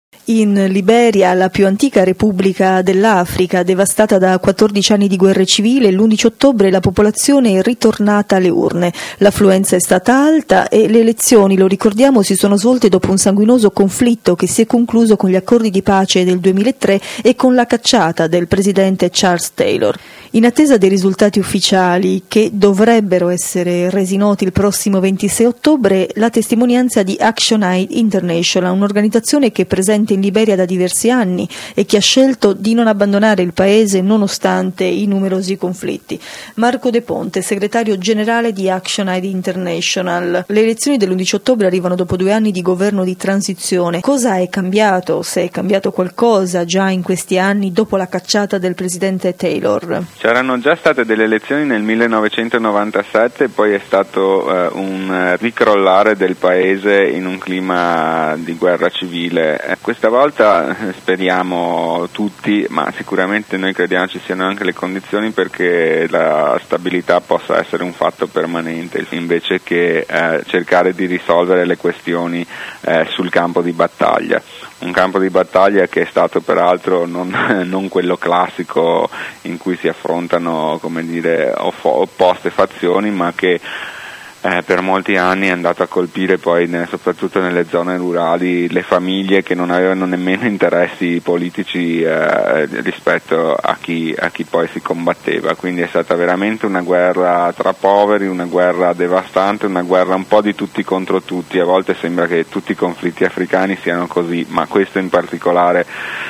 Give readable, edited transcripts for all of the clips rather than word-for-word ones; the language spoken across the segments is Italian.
In Liberia, la più antica repubblica dell'Africa, devastata da 14 anni di guerra civile, l'11 ottobre la popolazione è ritornata alle urne. L'affluenza è stata alta e le elezioni, lo ricordiamo, si sono svolte dopo un sanguinoso conflitto che si è concluso con gli accordi di pace del 2003 e con la cacciata del presidente Charles Taylor. In attesa dei risultati ufficiali, che dovrebbero essere resi noti il prossimo 26 ottobre, la testimonianza di Action Aid International, un'organizzazione che è presente in Liberia da diversi anni e che ha scelto di non abbandonare il paese nonostante i numerosi conflitti. Marco De Ponte, segretario generale di Action Aid International. Le elezioni dell'11 ottobre arrivano dopo 2 anni di governo di transizione. Cosa è cambiato, se è cambiato qualcosa già in questi anni dopo la cacciata del presidente Taylor? C'erano già state delle elezioni nel 1997 e poi è stato un ricrollare del paese in un clima di guerra civile. Questa volta speriamo tutti, ma sicuramente noi crediamo ci siano anche le condizioni perché la stabilità possa essere un fatto permanente, invece che cercare di risolvere le questioni sul campo di battaglia. Un campo di battaglia che è stato peraltro non quello classico in cui si affrontano, come dire, opposte fazioni, ma che per molti anni è andato a colpire poi soprattutto nelle zone rurali le famiglie che non avevano nemmeno interessi politici rispetto a chi poi si combatteva, quindi è stata veramente una guerra tra poveri, una guerra devastante, una guerra un po' di tutti contro tutti. A volte sembra che tutti i conflitti africani siano così, ma questo in particolare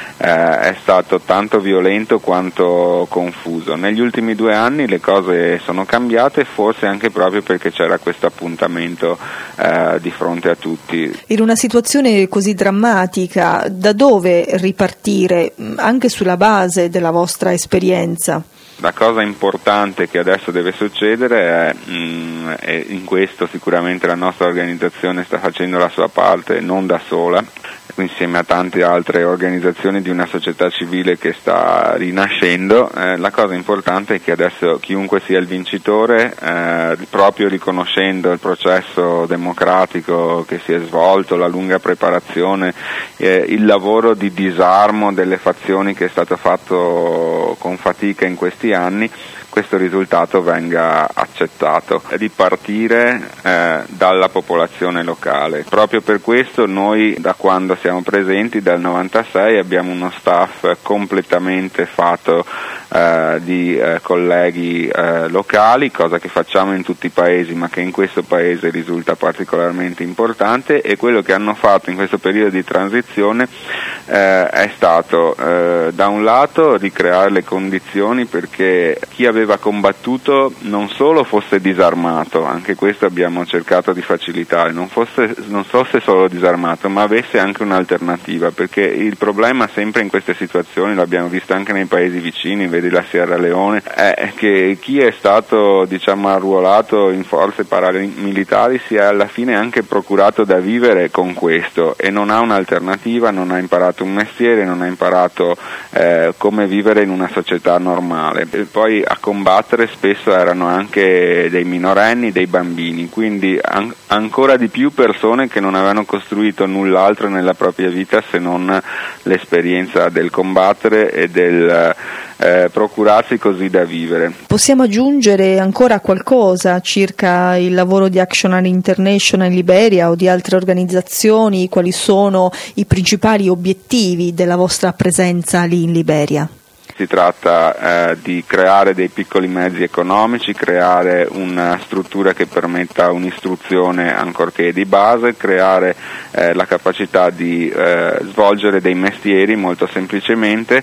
è stato tanto violento quanto confuso. Negli ultimi 2 anni le cose sono cambiate, forse anche proprio perché c'era questo appuntamento di fronte a tutti. In una situazione così drammatica, da dove ripartire, anche sulla base della vostra esperienza? La cosa importante che adesso deve succedere è in questo sicuramente la nostra organizzazione sta facendo la sua parte, non da sola, insieme a tante altre organizzazioni di una società civile che sta rinascendo. La cosa importante è che adesso chiunque sia il vincitore, proprio riconoscendo il processo democratico che si è svolto, la lunga preparazione, il lavoro di disarmo delle fazioni che è stato fatto con fatica in questi anni, questo risultato venga accettato, ripartire dalla popolazione locale. Proprio per questo noi, da quando siamo presenti, dal 96, abbiamo uno staff completamente fatto di colleghi locali, cosa che facciamo in tutti i paesi ma che in questo paese risulta particolarmente importante, e quello che hanno fatto in questo periodo di transizione è stato da un lato ricreare le condizioni perché chi aveva combattuto non solo fosse disarmato, anche questo abbiamo cercato di facilitare, non fosse solo disarmato ma avesse anche un'alternativa, perché il problema sempre in queste situazioni, l'abbiamo visto anche nei paesi vicini, vedi la Sierra Leone, è che chi è stato arruolato in forze paramilitari si è alla fine anche procurato da vivere con questo e non ha un'alternativa, non ha imparato un mestiere, non ha imparato come vivere in una società normale. E poi a combattere spesso erano anche dei minorenni, dei bambini, quindi ancora di più persone che non avevano costruito null'altro nella propria vita se non l'esperienza del combattere e del procurarsi così da vivere. Possiamo aggiungere ancora qualcosa circa il lavoro di Action Aid International in Liberia o di altre organizzazioni? Quali sono i principali obiettivi della vostra presenza lì in Liberia? Si tratta di creare dei piccoli mezzi economici, creare una struttura che permetta un'istruzione ancorché di base, creare la capacità di svolgere dei mestieri molto semplicemente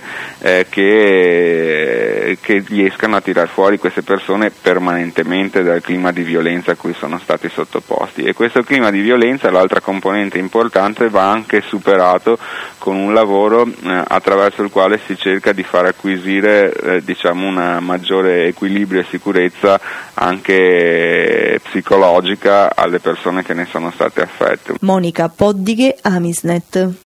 che riescano a tirar fuori queste persone permanentemente dal clima di violenza a cui sono stati sottoposti. E questo clima di violenza, l'altra componente importante, va anche superato con un lavoro attraverso il quale si cerca di far acquisire una maggiore equilibrio e sicurezza anche psicologica alle persone che ne sono state affette. Monica Poddighe, Amisnet.